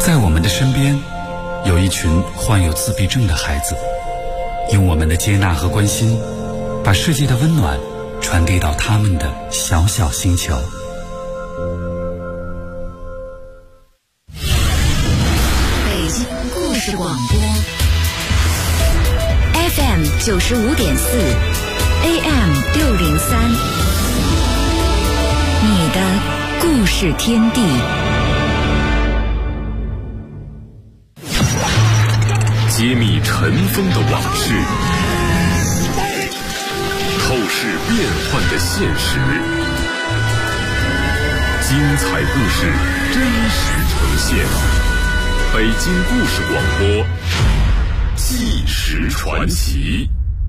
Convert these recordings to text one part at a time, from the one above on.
在我们的身边，有一群患有自闭症的孩子，用我们的接纳和关心，把世界的温暖传递到他们的小小星球。 北京故事广播 FM 95.4 AM 603，你的故事天地。 揭秘尘封的往事，透视变幻的现实，精彩故事真实呈现。北京故事广播，纪实传奇。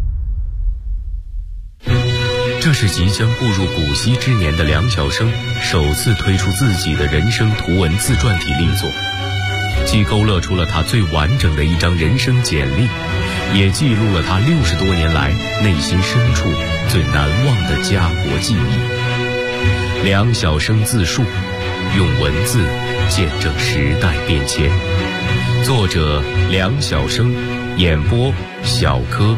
这是即将步入古稀之年的梁晓声首次推出自己的人生图文自传体力作，既勾勒出了他最完整的一张人生简历，也记录了他60多年来内心深处最难忘的家国记忆。梁晓声自述，用文字见证时代变迁。作者梁晓声，演播小柯。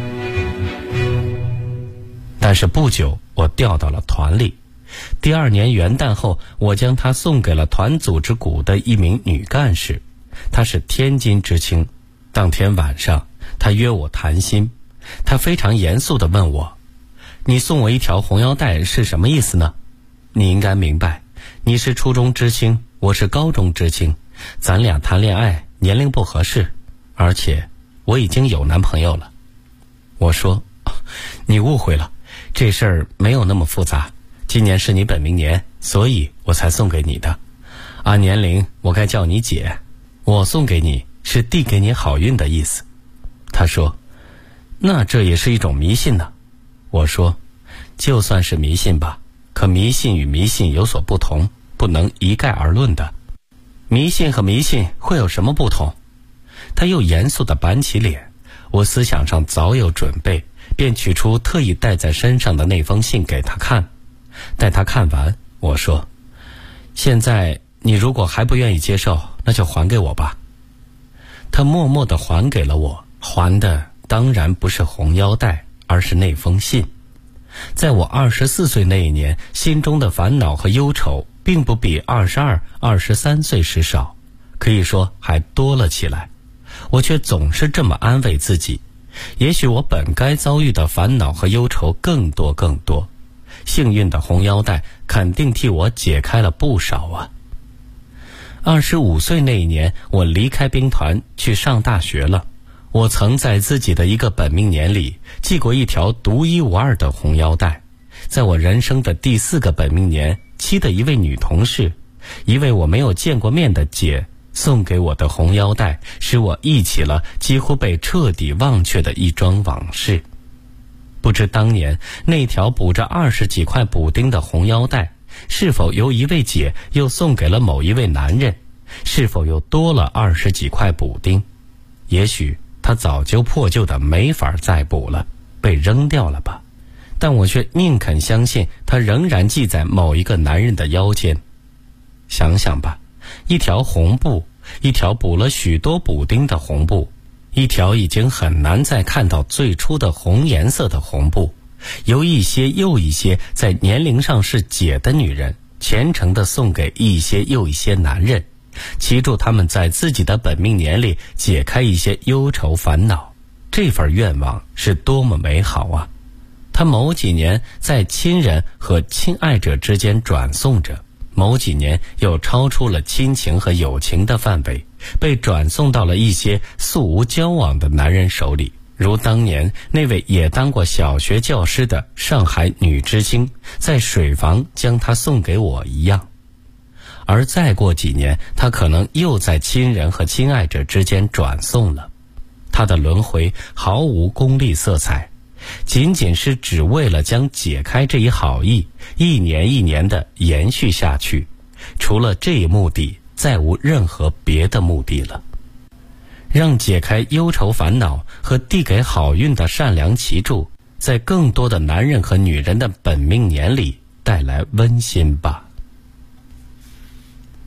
但是不久我调到了团里，第2年元旦后，我将他送给了团组织股的一名女干事，她是天津知青。当天晚上她约我谈心，她非常严肃地问我，你送我一条红腰带是什么意思呢？你应该明白，你是初中知青，我是高中知青，咱俩谈恋爱年龄不合适，而且我已经有男朋友了。我说，你误会了，这事儿没有那么复杂，今年是你本命年，所以我才送给你的。按年龄我该叫你姐，我送给你是递给你好运的意思。他说，那这也是一种迷信呢。我说，就算是迷信吧，可迷信与迷信有所不同，不能一概而论的。迷信和迷信会有什么不同？他又严肃地板起脸，我思想上早有准备，便取出特意带在身上的那封信给他看。待他看完，我说，现在你如果还不愿意接受，那就还给我吧。他默默地还给了我，还的当然不是红腰带，而是那封信。在我24岁那一年，心中的烦恼和忧愁并不比22、23岁时少，可以说还多了起来。我却总是这么安慰自己，也许我本该遭遇的烦恼和忧愁更多更多，幸运的红腰带肯定替我解开了不少啊。25岁那一年，我离开兵团去上大学了。我曾在自己的一个本命年里系过一条独一无二的红腰带，在我人生的第4个本命年，妻的一位女同事，一位我没有见过面的姐送给我的红腰带，使我忆起了几乎被彻底忘却的一桩往事。不知当年那条补着20几块补丁的红腰带，是否由一位姐又送给了某一位男人，是否又多了20几块补丁？也许他早就破旧的没法再补了，被扔掉了吧。但我却宁肯相信他仍然系在某一个男人的腰间。想想吧，一条红布，一条补了许多补丁的红布，一条已经很难再看到最初的红颜色的红布，由一些又一些在年龄上是姐的女人虔诚地送给一些又一些男人，祈祝他们在自己的本命年里解开一些忧愁烦恼。这份愿望是多么美好啊！他某几年在亲人和亲爱者之间转送着，某几年又超出了亲情和友情的范围，被转送到了一些素无交往的男人手里，如当年那位也当过小学教师的上海女知青在水房将它送给我一样。而再过几年，他可能又在亲人和亲爱者之间转送了。他的轮回毫无功利色彩，仅仅是只为了将解开这一好意一年一年地延续下去，除了这一目的，再无任何别的目的了。让解开忧愁烦恼和递给好运的善良祈祝，在更多的男人和女人的本命年里带来温馨吧。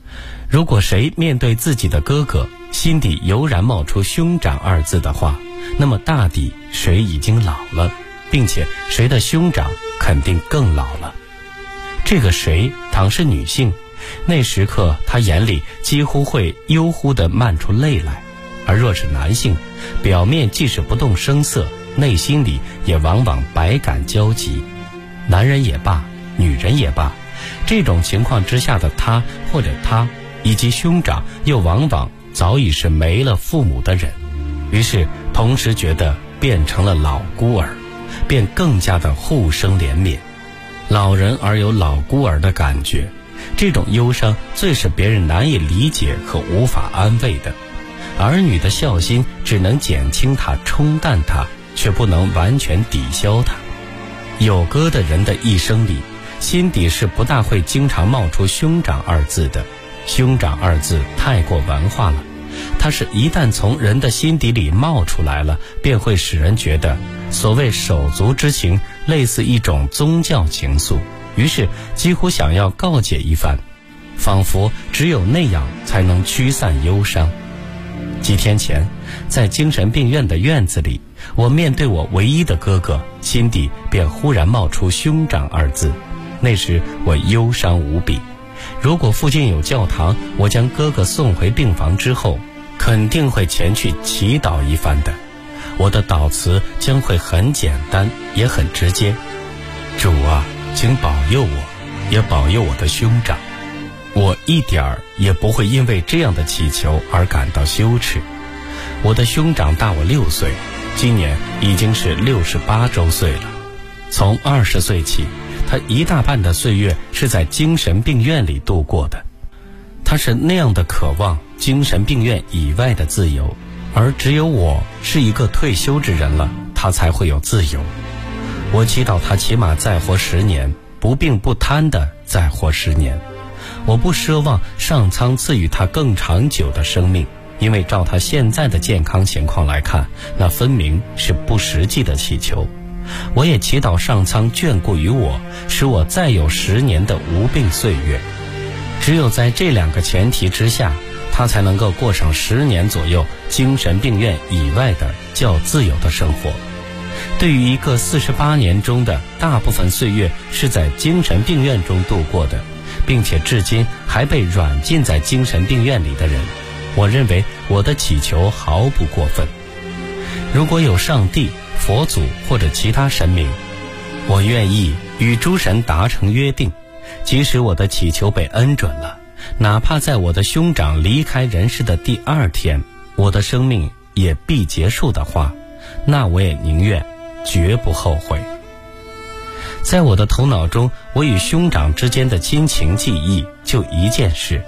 如果谁面对自己的哥哥，心底油然冒出兄长二字的话，那么大抵谁已经老了，并且谁的兄长肯定更老了。这个谁倘是女性，那时刻她眼里几乎会悠忽地漫出泪来；而若是男性，表面即使不动声色，内心里也往往百感交集。男人也罢，女人也罢，这种情况之下的他或者他以及兄长，又往往早已是没了父母的人，于是同时觉得变成了老孤儿，便更加的互生怜悯。老人而有老孤儿的感觉，这种忧伤最是别人难以理解和无法安慰的。儿女的孝心只能减轻它，冲淡它，却不能完全抵消它。有哥的人的一生里，心底是不大会经常冒出兄长二字的。兄长二字太过文化了，它是一旦从人的心底里冒出来了，便会使人觉得所谓手足之情类似一种宗教情愫，于是几乎想要告解一番，仿佛只有那样才能驱散忧伤。几天前，在精神病院的院子里，我面对我唯一的哥哥，心底便忽然冒出兄长二字。那时我忧伤无比，如果附近有教堂，我将哥哥送回病房之后，肯定会前去祈祷一番的。我的祷词将会很简单，也很直接：主啊，请保佑我，也保佑我的兄长。我一点儿也不会因为这样的祈求而感到羞耻。我的兄长大我6岁，今年已经是68周岁了。从20岁起，他一大半的岁月是在精神病院里度过的。他是那样的渴望精神病院以外的自由，而只有我是一个退休之人了，他才会有自由。我祈祷他起码再活10年，不病不瘫的再活10年。我不奢望上苍赐予他更长久的生命，因为照他现在的健康情况来看，那分明是不实际的祈求。我也祈祷上苍眷顾于我，使我再有10年的无病岁月。只有在这2个前提之下，他才能够过上10年左右精神病院以外的较自由的生活。对于一个48年中的大部分岁月是在精神病院中度过的，并且至今还被软禁在精神病院里的人，我认为我的祈求毫不过分。如果有上帝、佛祖或者其他神明，我愿意与诸神达成约定，即使我的祈求被恩准了，哪怕在我的兄长离开人世的第2天，我的生命也必结束的话，那我也宁愿，绝不后悔。在我的头脑中，我与兄长之间的亲情记忆就一件事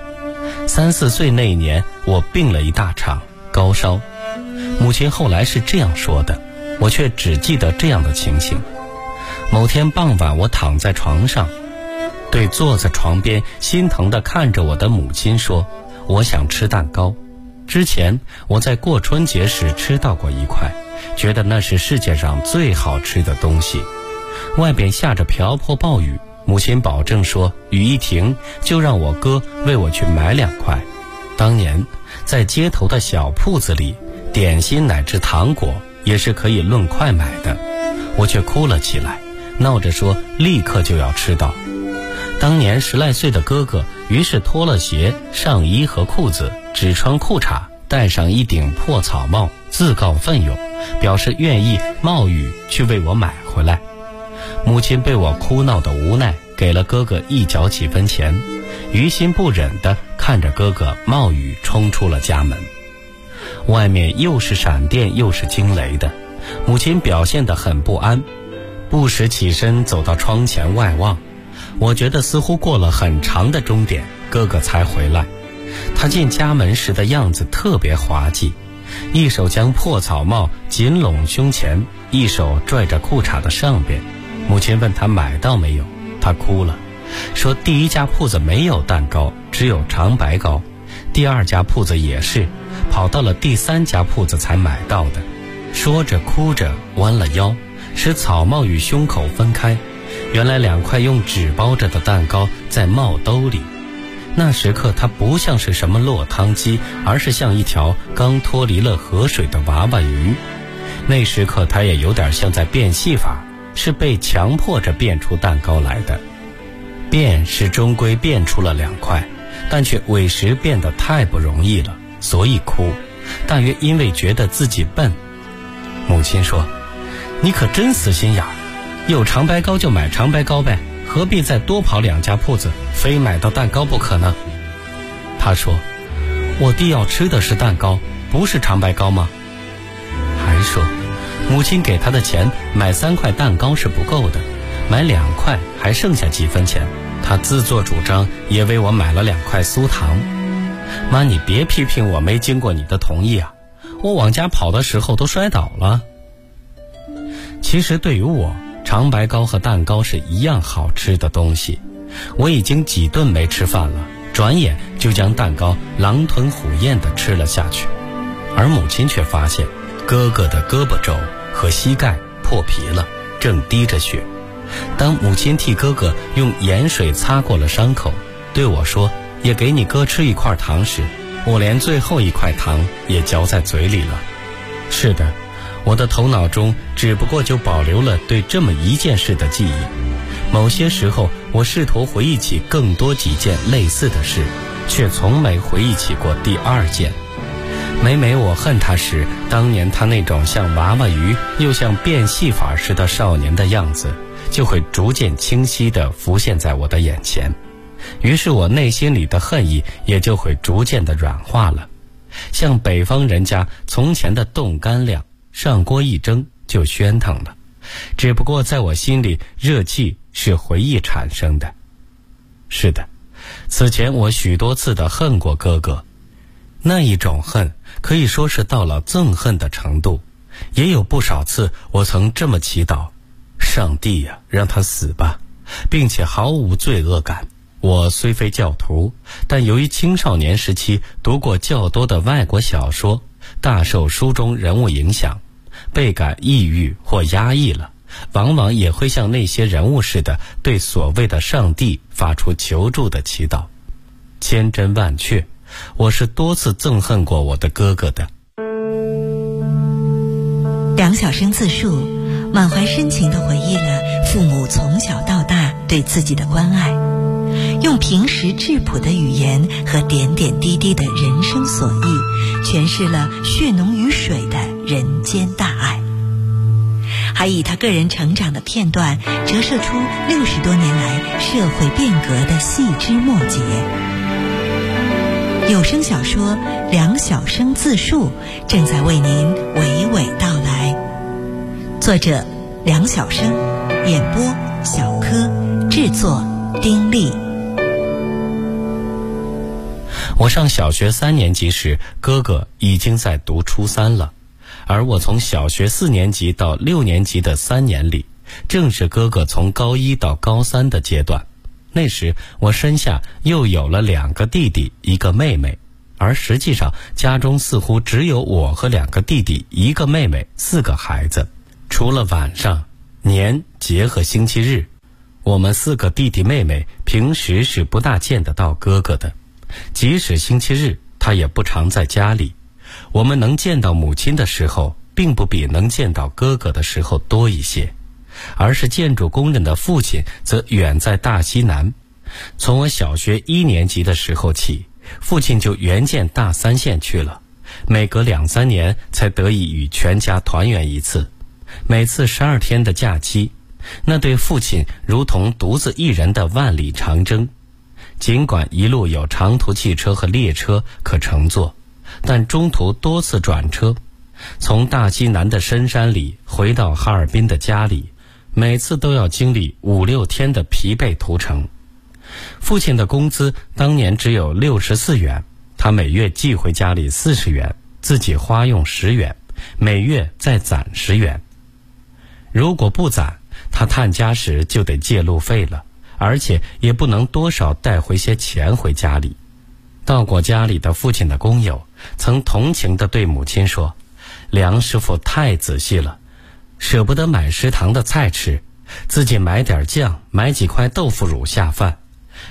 ：3、4岁那年，我病了一大场，高烧。母亲后来是这样说的，我却只记得这样的情形。某天傍晚，我躺在床上，对坐在床边心疼地看着我的母亲说：我想吃蛋糕。之前我在过春节时吃到过一块，觉得那是世界上最好吃的东西。外边下着瓢泼暴雨，母亲保证说雨一停就让我哥为我去买2块。当年在街头的小铺子里，点心乃至糖果也是可以论块买的，我却哭了起来，闹着说立刻就要吃到。当年10来岁的哥哥于是脱了鞋、上衣和裤子，只穿裤衩，戴上一顶破草帽，自告奋勇，表示愿意冒雨去为我买回来。母亲被我哭闹的无奈，给了哥哥1角几分钱，于心不忍地看着哥哥冒雨冲出了家门。外面又是闪电又是惊雷的，母亲表现得很不安，不时起身走到窗前外望。我觉得似乎过了很长的钟点，哥哥才回来。他进家门时的样子特别滑稽，一手将破草帽紧拢胸前，一手拽着裤衩的上边。母亲问他买到没有，他哭了，说第1家铺子没有蛋糕，只有长白糕，第2家铺子也是，跑到了第3家铺子才买到的。说着哭着弯了腰，使草帽与胸口分开，原来2块用纸包着的蛋糕在帽兜里。 那时刻它不像是什么落汤鸡，而是像一条刚脱离了河水的娃娃鱼。那时刻它也有点像在变戏法，是被强迫着变出蛋糕来的。变是终归变出了2块，但却委实变得太不容易了，所以哭，大约因为觉得自己笨。母亲说，你可真死心眼儿，有长白糕就买长白糕呗，何必再多跑2家铺子，非买到蛋糕不可呢？他说，我弟要吃的是蛋糕，不是长白糕吗？还说，母亲给他的钱买3块蛋糕是不够的，买2块还剩下几分钱，他自作主张也为我买了2块酥糖。妈，你别批评我没经过你的同意啊，我往家跑的时候都摔倒了。其实对于我，长白糕和蛋糕是一样好吃的东西，我已经几顿没吃饭了，转眼就将蛋糕狼吞虎咽地吃了下去。而母亲却发现哥哥的胳膊肘和膝盖破皮了，正滴着血。当母亲替哥哥用盐水擦过了伤口，对我说，也给你哥吃1块糖时，我连最后1块糖也嚼在嘴里了。是的，我的头脑中只不过就保留了对这么一件事的记忆。某些时候我试图回忆起更多几件类似的事，却从没回忆起过第2件。每每我恨他时，当年他那种像娃娃鱼又像变戏法似的少年的样子，就会逐渐清晰地浮现在我的眼前。于是我内心里的恨意也就会逐渐地软化了，像北方人家从前的冻干粮，上锅一蒸就喧腾了。只不过在我心里，热气是回忆产生的。是的，此前我许多次的恨过哥哥，那一种恨可以说是到了憎恨的程度。也有不少次我曾这么祈祷，上帝呀，让他死吧，并且毫无罪恶感。我虽非教徒，但由于青少年时期读过较多的外国小说，大受书中人物影响，倍感抑郁或压抑了，往往也会像那些人物似的，对所谓的上帝发出求助的祈祷。千真万确，我是多次憎恨过我的哥哥的。 梁晓声自述，满怀深情地回忆了父母从小到大对自己的关爱，用平实质朴的语言和点点滴滴的人生所忆，诠释了血浓于水的人间大爱，还以他个人成长的片段折射出60多年来社会变革的细枝末节。有声小说《梁晓声自述》正在为您娓娓道来，作者梁晓声，演播小柯，制作丁力。 我上小学3年级时，哥哥已经在读初3了，而我从小学4年级到6年级的3年里，正是哥哥从高1到高3的阶段。那时我身下又有了2个弟弟1个妹妹，而实际上家中似乎只有我和2个弟弟1个妹妹4个孩子。除了晚上、年节和星期日，我们4个弟弟妹妹平时是不大见得到哥哥的，即使星期日他也不常在家里。我们能见到母亲的时候，并不比能见到哥哥的时候多一些，而是建筑工人的父亲则远在大西南。从我小学1年级的时候起，父亲就援建大3县去了，每隔2、3年才得以与全家团圆一次，每次12天的假期，那对父亲如同独自一人的万里长征。尽管一路有长途汽车和列车可乘坐，但中途多次转车，从大西南的深山里回到哈尔滨的家里，每次都要经历5、6天的疲惫途程。父亲的工资当年只有64元，他每月寄回家里40元，自己花用10元，每月再攒10元。如果不攒，他探家时就得借路费了，而且也不能多少带回些钱回家里。到过家里的父亲的工友曾同情地对母亲说，梁师傅太仔细了，舍不得买食堂的菜吃，自己买点酱，买几块豆腐乳下饭。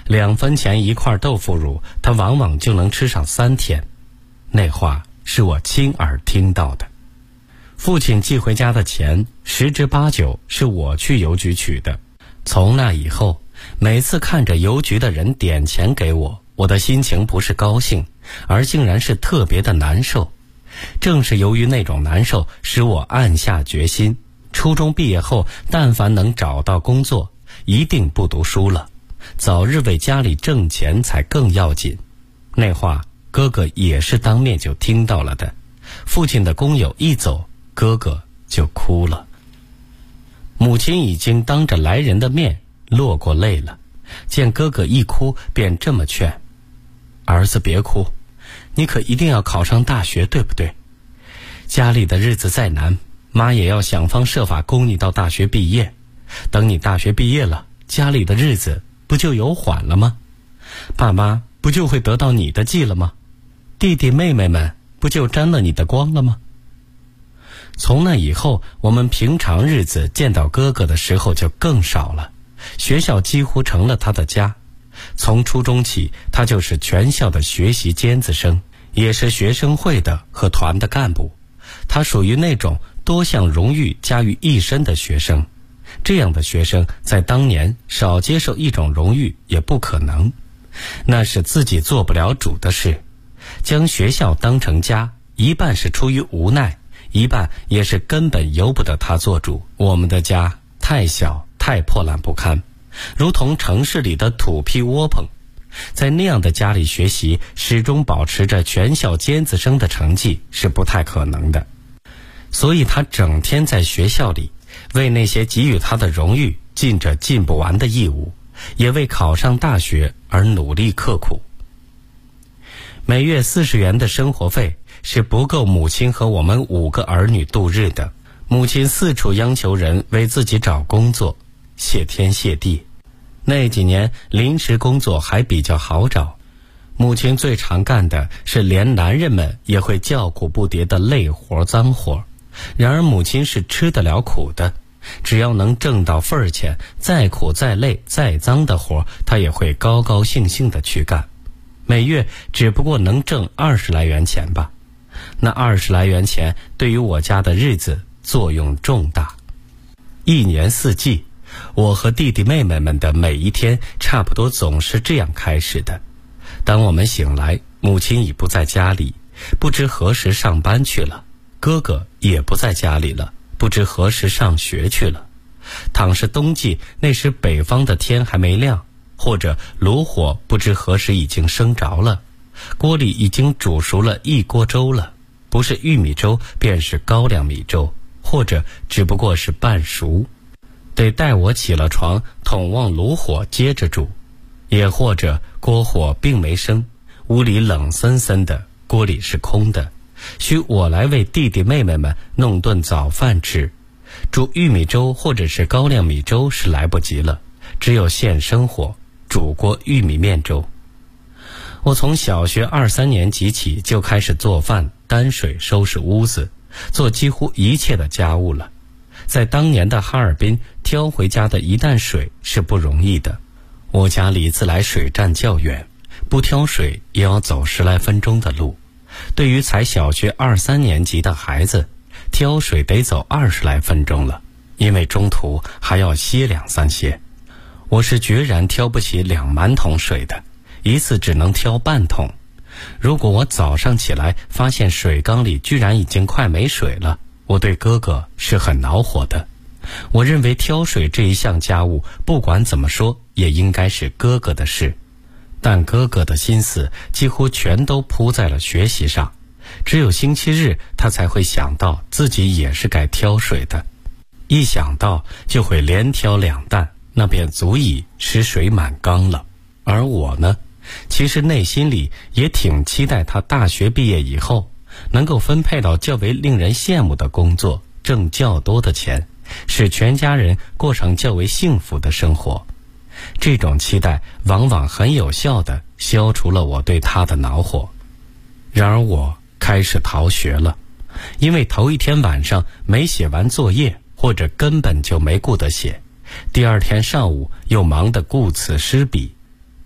2分钱一块豆腐乳，他往往就能吃上3天。那话是我亲耳听到的。父亲寄回家的钱10之8九是我去邮局取的。从那以后，每次看着邮局的人点钱给我，我的心情不是高兴，而竟然是特别的难受。正是由于那种难受，使我暗下决心，初中毕业后但凡能找到工作，一定不读书了，早日为家里挣钱才更要紧。那话哥哥也是当面就听到了的。父亲的工友一走，哥哥就哭了。母亲已经当着来人的面落过泪了，见哥哥一哭，便这么劝：儿子别哭，你可一定要考上大学，对不对？家里的日子再难，妈也要想方设法供你到大学毕业。等你大学毕业了，家里的日子不就有缓了吗？爸妈不就会得到你的记了吗？弟弟妹妹们不就沾了你的光了吗？从那以后，我们平常日子见到哥哥的时候就更少了，学校几乎成了他的家。从初中起，他就是全校的学习尖子生，也是学生会的和团的干部。他属于那种多项荣誉加于一身的学生，这样的学生在当年少接受一种荣誉也不可能，那是自己做不了主的事。将学校当成家，一半是出于无奈，一半也是根本由不得他做主。我们的家太小，太破烂不堪，如同城市里的土坯窝棚。在那样的家里学习，始终保持着全校尖子生的成绩是不太可能的。所以他整天在学校里，为那些给予他的荣誉尽着尽不完的义务，也为考上大学而努力刻苦。每月40元的生活费是不够母亲和我们5个儿女度日的。母亲四处央求人为自己找工作，谢天谢地。那几年临时工作还比较好找，母亲最常干的是连男人们也会叫苦不迭的累活脏活。然而母亲是吃得了苦的，只要能挣到份儿钱，再苦再累再脏的活，她也会高高兴兴地去干。每月只不过能挣20来元钱吧，那20来元钱对于我家的日子作用重大。一年四季，我和弟弟妹妹们的每一天差不多总是这样开始的。当我们醒来，母亲已不在家里，不知何时上班去了，哥哥也不在家里了，不知何时上学去了。倘是冬季，那时北方的天还没亮，或者炉火不知何时已经生着了，锅里已经煮熟了一锅粥了，不是玉米粥便是高粱米粥，或者只不过是半熟，得待我起了床，统望炉火接着煮。也或者锅火并没生，屋里冷森森的，锅里是空的，需我来为弟弟妹妹们弄顿早饭吃。煮玉米粥或者是高粱米粥是来不及了，只有现生火煮锅玉米面粥。我从小学2、3年级起就开始做饭、担水、收拾屋子，做几乎一切的家务了。在当年的哈尔滨，挑回家的一担水是不容易的。我家离自来水站较远，不挑水也要走10来分钟的路。对于才小学2、3年级的孩子，挑水得走20来分钟了，因为中途还要歇2、3歇。我是决然挑不起2满桶水的，一次只能挑半桶。如果我早上起来发现水缸里居然已经快没水了，我对哥哥是很恼火的。我认为挑水这一项家务，不管怎么说也应该是哥哥的事，但哥哥的心思几乎全都扑在了学习上，只有星期日他才会想到自己也是该挑水的，一想到就会连挑2担，那便足以使水满缸了。而我呢，其实内心里也挺期待他大学毕业以后能够分配到较为令人羡慕的工作，挣较多的钱，使全家人过上较为幸福的生活。这种期待往往很有效地消除了我对他的恼火。然而我开始逃学了，因为头一天晚上没写完作业，或者根本就没顾得写，第二天上午又忙得顾此失彼，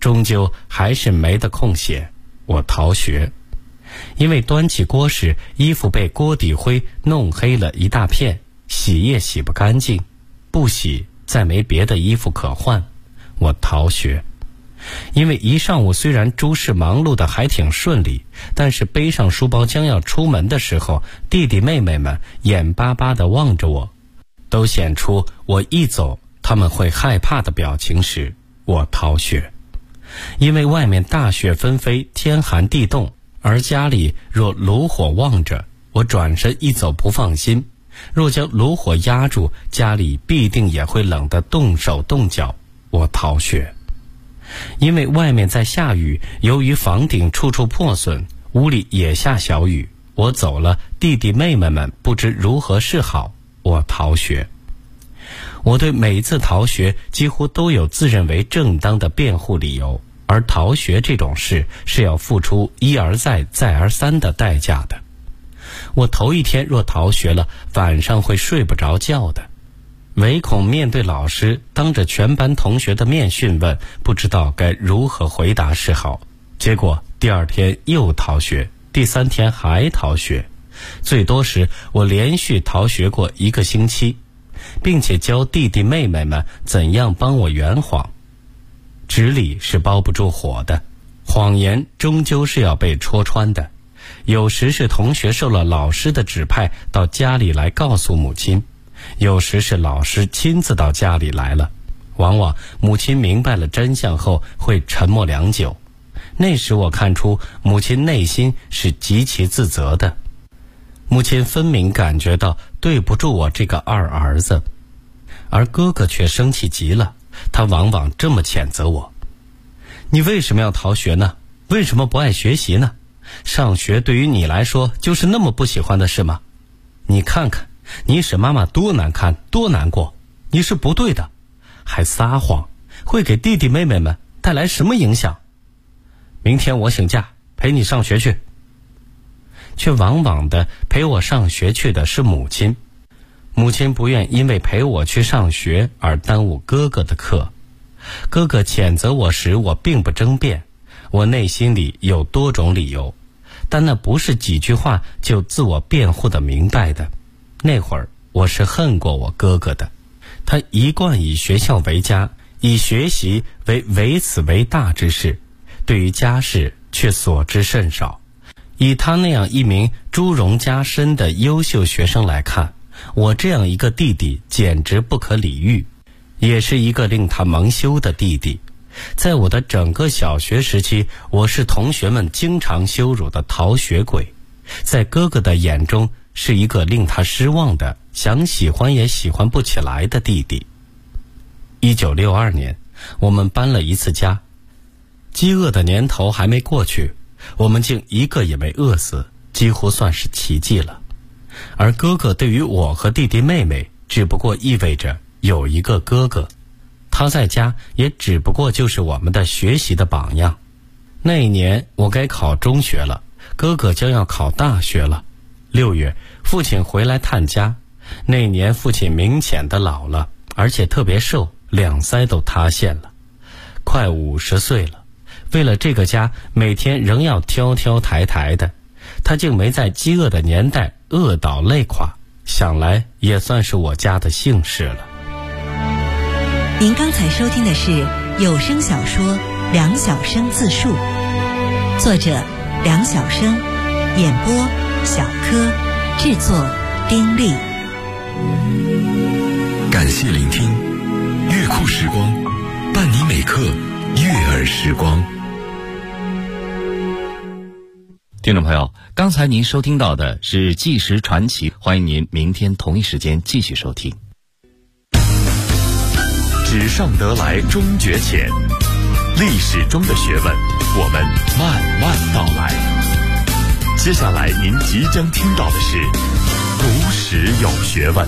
终究还是没得空写，我逃学。因为端起锅时，衣服被锅底灰弄黑了一大片，洗也洗不干净，不洗再没别的衣服可换，我逃学。因为一上午虽然诸事忙碌的还挺顺利，但是背上书包将要出门的时候，弟弟妹妹们眼巴巴地望着我，都显出我一走他们会害怕的表情时，我逃学。因为外面大雪纷飞，天寒地冻，而家里若炉火望着，我转身一走不放心，若将炉火压住，家里必定也会冷得动手动脚，我逃学。因为外面在下雨，由于房顶处处破损，屋里也下小雨，我走了，弟弟妹妹们不知如何是好，我逃学。我对每次逃学几乎都有自认为正当的辩护理由，而逃学这种事是要付出一而再再而三的代价的。我头一天若逃学了，晚上会睡不着觉的，唯恐面对老师当着全班同学的面讯问，不知道该如何回答是好。结果第二天又逃学，第三天还逃学，最多时我连续逃学过1个星期，并且教弟弟妹妹们怎样帮我圆谎。纸里是包不住火的，谎言终究是要被戳穿的。有时是同学受了老师的指派到家里来告诉母亲，有时是老师亲自到家里来了，往往母亲明白了真相后会沉默良久。那时我看出母亲内心是极其自责的，母亲分明感觉到对不住我这个二儿子，而哥哥却生气极了，他往往这么谴责我：你为什么要逃学呢？为什么不爱学习呢？上学对于你来说就是那么不喜欢的事吗？你看看你使妈妈多难堪多难过，你是不对的，还撒谎，会给弟弟妹妹们带来什么影响？明天我请假陪你上学去。却往往的陪我上学去的是母亲，母亲不愿因为陪我去上学而耽误哥哥的课。哥哥谴责我时，我并不争辩，我内心里有多种理由，但那不是几句话就自我辩护的明白的。那会儿我是恨过我哥哥的，他一贯以学校为家，以学习为此为大之事，对于家事却所知甚少。以他那样一名朱荣家深的优秀学生来看，我这样一个弟弟简直不可理喻，也是一个令他蒙羞的弟弟。在我的整个小学时期，我是同学们经常羞辱的逃学鬼，在哥哥的眼中是一个令他失望的，想喜欢也喜欢不起来的弟弟。1962年，我们搬了一次家，饥饿的年头还没过去，我们竟一个也没饿死，几乎算是奇迹了。而哥哥对于我和弟弟妹妹只不过意味着有一个哥哥，他在家也只不过就是我们的学习的榜样。那一年我该考中学了，哥哥将要考大学了。6月，父亲回来探家，那年父亲明显的老了，而且特别瘦，两腮都塌陷了，快50岁了。为了这个家，每天仍要挑挑抬抬的，他竟没在饥饿的年代饿倒累垮，想来也算是我家的幸事了。 您刚才收听的是有声小说《梁晓声自述》，作者梁晓声，演播小柯，制作丁力。 感谢聆听，乐库时光，伴你每刻悦耳时光。 听众朋友，刚才您收听到的是纪实传奇，欢迎您明天同一时间继续收听。 纸上得来终觉浅，历史中的学问，我们慢慢道来。接下来您即将听到的是古史有学问。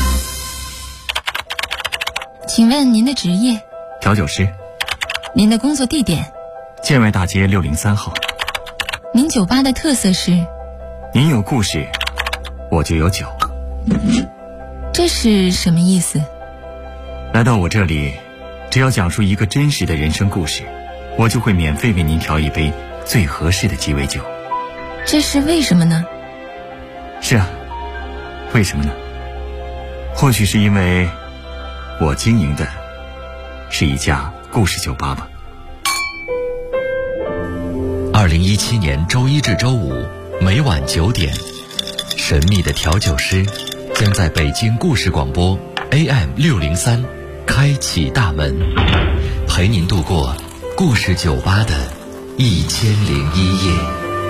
请问您的职业？ 调酒师。 您的工作地点？ 建外大街603号。 您酒吧的特色是？ 您有故事，我就有酒。 这是什么意思？ 来到我这里，只要讲述一个真实的人生故事， 我就会免费为您调一杯最合适的鸡尾酒。 这是为什么呢？ 是啊，为什么呢？或许是因为我经营的是一家故事酒吧吧。 2017年周一至周五每晚9点，神秘的调酒师将在北京故事广播 AM603开启大门，陪您度过故事酒吧的1001夜。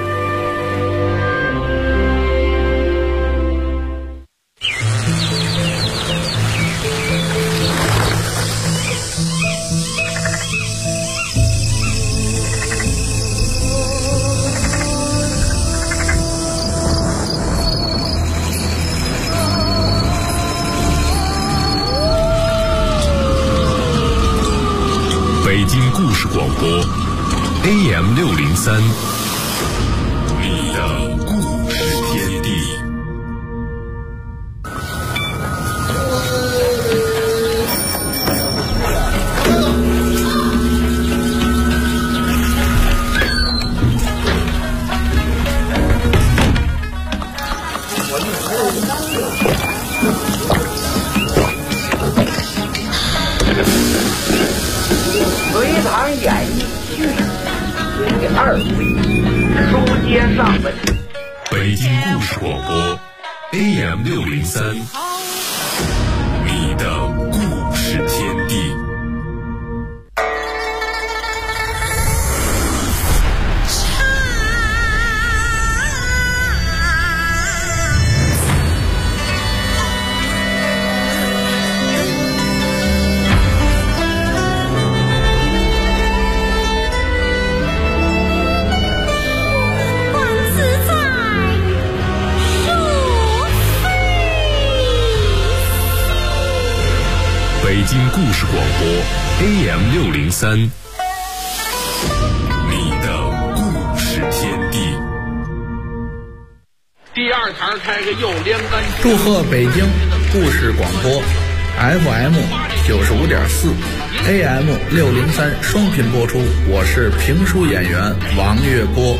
北京故事广播 AM603，你的故事天地。 隋唐演义续第2回，书接上文。 北京故事广播 AM603，你的故事天地。北京故事广播 AM603，你的故事天地。 第2堂开个右连杆。 祝贺北京故事广播 FM 95.4 AM603双频播出，我是评书演员王月波。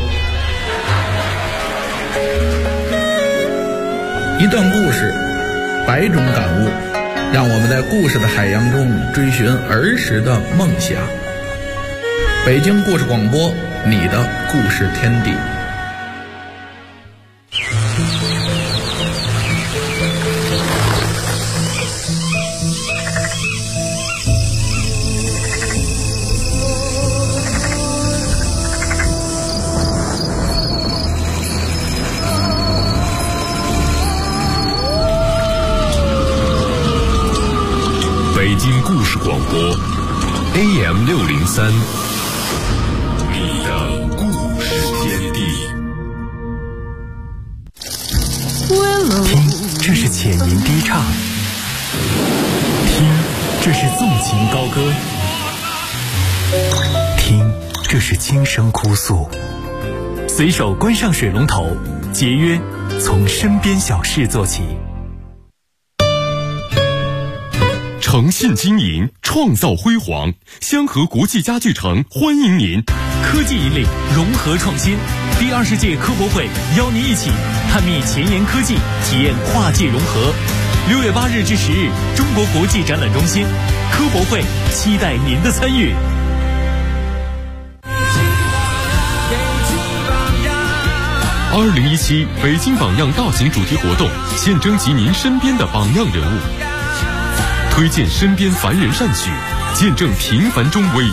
一段故事，100种感悟，让我们在故事的海洋中追寻儿时的梦想。北京故事广播，你的故事天地。 北京故事广播 AM603，你的故事天地。 听，这是浅吟低唱；听，这是纵情高歌；听，这是轻声哭诉。随手关上水龙头，节约从身边小事做起。 诚信经营，创造辉煌。香河国际家具城欢迎您。 科技引领，融合创新。第20届科博会邀您一起探秘前沿科技，体验跨界融合。6月8日至10日，中国国际展览中心科博会，期待您的参与。 2017北京榜样大型主题活动，现征集您身边的榜样人物，推荐身边凡人善举，见证平凡中伟